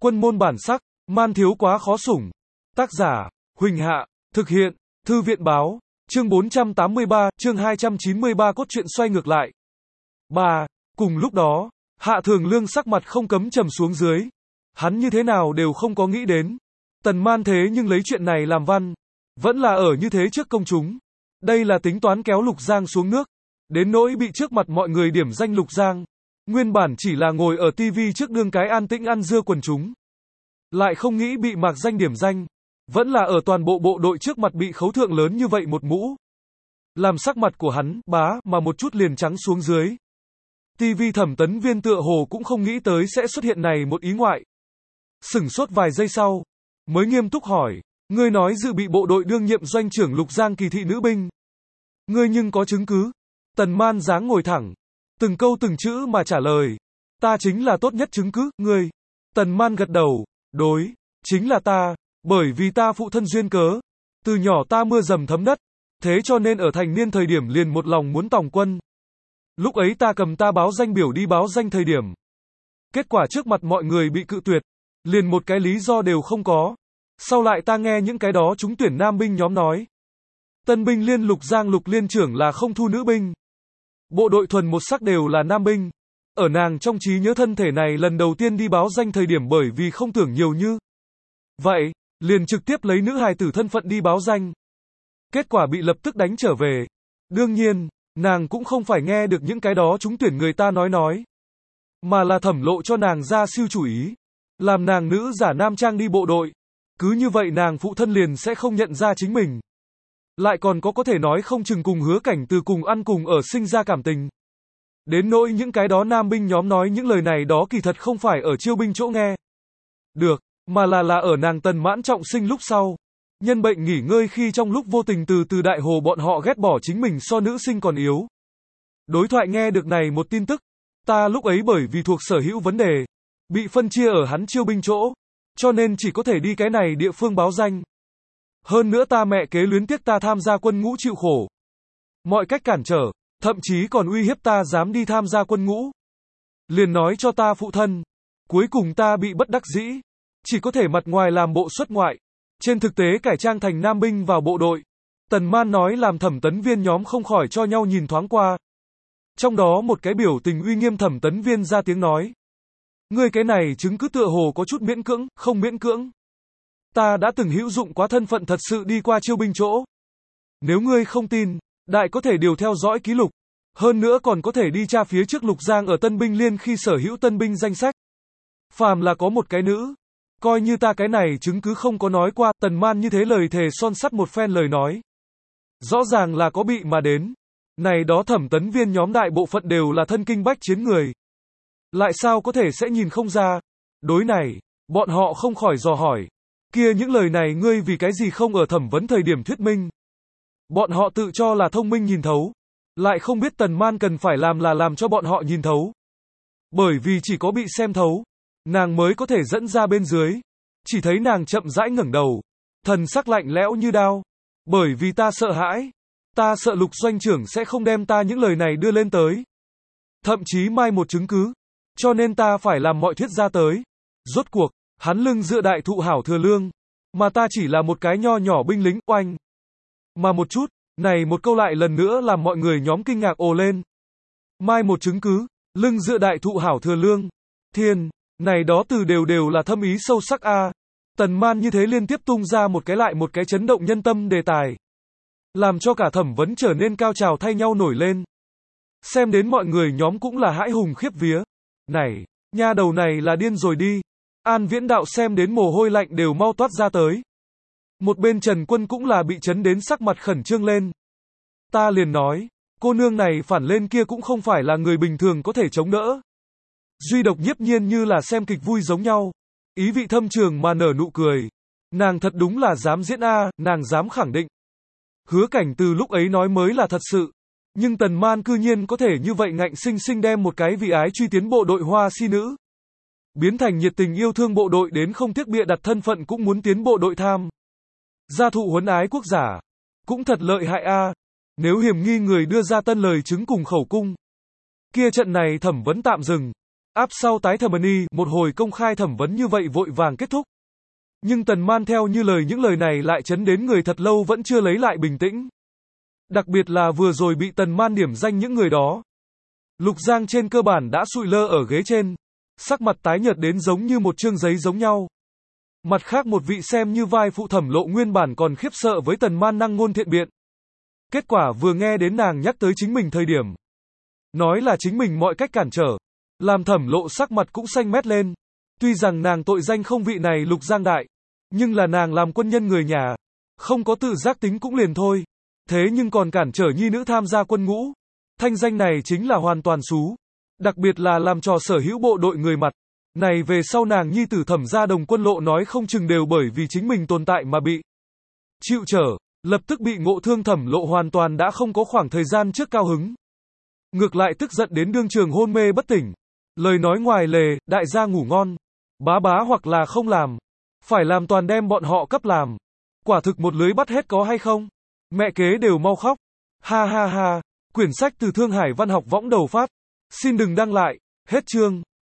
Quân môn bản sắc, man thiếu quá khó sủng. Tác giả, Huỳnh Hạ, thực hiện, Thư viện báo, chương 483, chương 293 cốt truyện xoay ngược lại. 3. Cùng lúc đó, Hạ Thường Lương sắc mặt không cấm trầm xuống dưới. Hắn như thế nào đều không có nghĩ đến. Tần Man thế nhưng lấy chuyện này làm văn. Vẫn là ở như thế trước công chúng. Đây là tính toán kéo Lục Giang xuống nước. Đến nỗi bị trước mặt mọi người điểm danh Lục Giang. Nguyên bản chỉ là ngồi ở tivi trước đương cái an tĩnh ăn dưa quần chúng. Lại không nghĩ bị mạc danh điểm danh. Vẫn là ở toàn bộ bộ đội trước mặt bị khấu thượng lớn như vậy một mũ. Làm sắc mặt của hắn, bá, mà một chút liền trắng xuống dưới. TV Thẩm Tấn Viên tựa hồ cũng không nghĩ tới sẽ xuất hiện này một ý ngoại. Sửng sốt vài giây sau, mới nghiêm túc hỏi, ngươi nói dự bị bộ đội đương nhiệm doanh trưởng Lục Giang kỳ thị nữ binh. Ngươi nhưng có chứng cứ? Tần Man dáng ngồi thẳng, từng câu từng chữ mà trả lời. Ta chính là tốt nhất chứng cứ, ngươi. Tần Man gật đầu, đối, chính là ta, bởi vì ta phụ thân duyên cớ. Từ nhỏ ta mưa dầm thấm đất, thế cho nên ở thành niên thời điểm liền một lòng muốn tòng quân. Lúc ấy ta cầm ta báo danh biểu đi báo danh thời điểm. Kết quả trước mặt mọi người bị cự tuyệt, liền một cái lý do đều không có. Sau lại ta nghe những cái đó trúng tuyển nam binh nhóm nói. Tân binh liên Lục Giang Lục liên trưởng là không thu nữ binh. Bộ đội thuần một sắc đều là nam binh. Ở nàng trong trí nhớ thân thể này lần đầu tiên đi báo danh thời điểm bởi vì không tưởng nhiều như vậy, liền trực tiếp lấy nữ hài tử thân phận đi báo danh. Kết quả bị lập tức đánh trở về. Đương nhiên, nàng cũng không phải nghe được những cái đó trúng tuyển người ta nói. Mà là Thẩm Lộ cho nàng ra siêu chủ ý. Làm nàng nữ giả nam trang đi bộ đội. Cứ như vậy nàng phụ thân liền sẽ không nhận ra chính mình. Lại còn có thể nói không chừng cùng Hứa Cảnh Từ cùng ăn cùng ở sinh ra cảm tình. Đến nỗi những cái đó nam binh nhóm nói những lời này đó kỳ thật không phải ở chiêu binh chỗ nghe được, mà là ở nàng Tần Mãn trọng sinh lúc sau. Nhân bệnh nghỉ ngơi khi trong lúc vô tình từ Đại Hồ bọn họ ghét bỏ chính mình so nữ sinh còn yếu. Đối thoại nghe được này một tin tức. Ta lúc ấy bởi vì thuộc sở hữu vấn đề, bị phân chia ở hắn chiêu binh chỗ, cho nên chỉ có thể đi cái này địa phương báo danh. Hơn nữa ta mẹ kế luyến tiếc ta tham gia quân ngũ chịu khổ. Mọi cách cản trở, thậm chí còn uy hiếp ta dám đi tham gia quân ngũ. Liền nói cho ta phụ thân. Cuối cùng ta bị bất đắc dĩ. Chỉ có thể mặt ngoài làm bộ xuất ngoại. Trên thực tế cải trang thành nam binh vào bộ đội. Tần Man nói làm Thẩm Tấn Viên nhóm không khỏi cho nhau nhìn thoáng qua. Trong đó một cái biểu tình uy nghiêm Thẩm Tấn Viên ra tiếng nói. Ngươi cái này chứng cứ tựa hồ có chút miễn cưỡng, không miễn cưỡng. Ta đã từng hữu dụng quá thân phận thật sự đi qua chiêu binh chỗ. Nếu ngươi không tin, đại có thể điều theo dõi ký lục. Hơn nữa còn có thể đi tra phía trước Lục Giang ở Tân binh liên khi sở hữu tân binh danh sách. Phàm là có một cái nữ. Coi như ta cái này chứng cứ không có nói qua, Tần Man như thế lời thề son sắt một phen lời nói. Rõ ràng là có bị mà đến. Này đó Thẩm Tấn Viên nhóm đại bộ phận đều là thân kinh bách chiến người. Lại sao có thể sẽ nhìn không ra. Đối này, bọn họ không khỏi dò hỏi. Kia những lời này ngươi vì cái gì không ở thẩm vấn thời điểm thuyết minh. Bọn họ tự cho là thông minh nhìn thấu. Lại không biết Tần Man cần phải làm là làm cho bọn họ nhìn thấu. Bởi vì chỉ có bị xem thấu, nàng mới có thể dẫn ra bên dưới. Chỉ thấy nàng chậm rãi ngẩng đầu. Thần sắc lạnh lẽo như đao. Bởi vì ta sợ hãi. Ta sợ Lục doanh trưởng sẽ không đem ta những lời này đưa lên tới. Thậm chí mai một chứng cứ. Cho nên ta phải làm mọi thuyết ra tới. Rốt cuộc, hắn lưng dựa đại thụ Hảo Thừa Lương. Mà ta chỉ là một cái nho nhỏ binh lính, oanh. Mà một chút, này một câu lại lần nữa làm mọi người nhóm kinh ngạc ồ lên. Mai một chứng cứ, lưng dựa đại thụ Hảo Thừa Lương. Thiên, này đó từ đều là thâm ý sâu sắc a. Tần Man như thế liên tiếp tung ra một cái lại một cái chấn động nhân tâm đề tài. Làm cho cả thẩm vấn trở nên cao trào thay nhau nổi lên. Xem đến mọi người nhóm cũng là hãi hùng khiếp vía. Này, nha đầu này là điên rồi đi. An Viễn Đạo xem đến mồ hôi lạnh đều mau toát ra tới. Một bên Trần Quân cũng là bị chấn đến sắc mặt khẩn trương lên. Ta liền nói, cô nương này phản lên kia cũng không phải là người bình thường có thể chống đỡ. Duy độc Nhiếp Nhiên như là xem kịch vui giống nhau. Ý vị thâm trường mà nở nụ cười. Nàng thật đúng là dám diễn a, nàng dám khẳng định. Hứa Cảnh Từ lúc ấy nói mới là thật sự. Nhưng Tần Man cư nhiên có thể như vậy ngạnh sinh sinh đem một cái vì ái truy tiến bộ đội hoa si nữ. Biến thành nhiệt tình yêu thương bộ đội đến không tiếc bịa đặt thân phận cũng muốn tiến bộ đội tham. Gia thụ huấn ái quốc giả. Cũng thật lợi hại a. Nếu hiểm nghi người đưa ra tân lời chứng cùng khẩu cung. Kia trận này thẩm vấn tạm dừng. Áp sau tái thẩm vấn, một hồi công khai thẩm vấn như vậy vội vàng kết thúc. Nhưng Tần Man theo như những lời này lại chấn đến người thật lâu vẫn chưa lấy lại bình tĩnh. Đặc biệt là vừa rồi bị Tần Man điểm danh những người đó. Lục Giang trên cơ bản đã sụi lơ ở ghế trên, sắc mặt tái nhợt đến giống như một chương giấy giống nhau. Mặt khác một vị xem như vai phụ Thẩm Lộ nguyên bản còn khiếp sợ với Tần Man năng ngôn thiện biện. Kết quả vừa nghe đến nàng nhắc tới chính mình thời điểm, nói là chính mình mọi cách cản trở, làm Thẩm Lộ sắc mặt cũng xanh mét lên. Tuy rằng nàng tội danh không vị này Lục Giang đại, nhưng là nàng làm quân nhân người nhà, không có tự giác tính cũng liền thôi. Thế nhưng còn cản trở nhi nữ tham gia quân ngũ, thanh danh này chính là hoàn toàn xú. Đặc biệt là làm trò sở hữu bộ đội người mặt. Này về sau nàng nhi tử Thẩm gia Đồng Quân Lộ nói không chừng đều bởi vì chính mình tồn tại mà bị chịu trở, lập tức bị ngộ thương. Thẩm Lộ hoàn toàn đã không có khoảng thời gian trước cao hứng. Ngược lại tức giận đến đương trường hôn mê bất tỉnh. Lời nói ngoài lề, đại gia ngủ ngon. Bá bá hoặc là không làm. Phải làm toàn đem bọn họ cấp làm. Quả thực một lưới bắt hết có hay không? Mẹ kế đều mau khóc. Ha ha ha. Quyển sách từ Thương Hải Văn học võng đầu phát. Xin đừng đăng lại. Hết chương.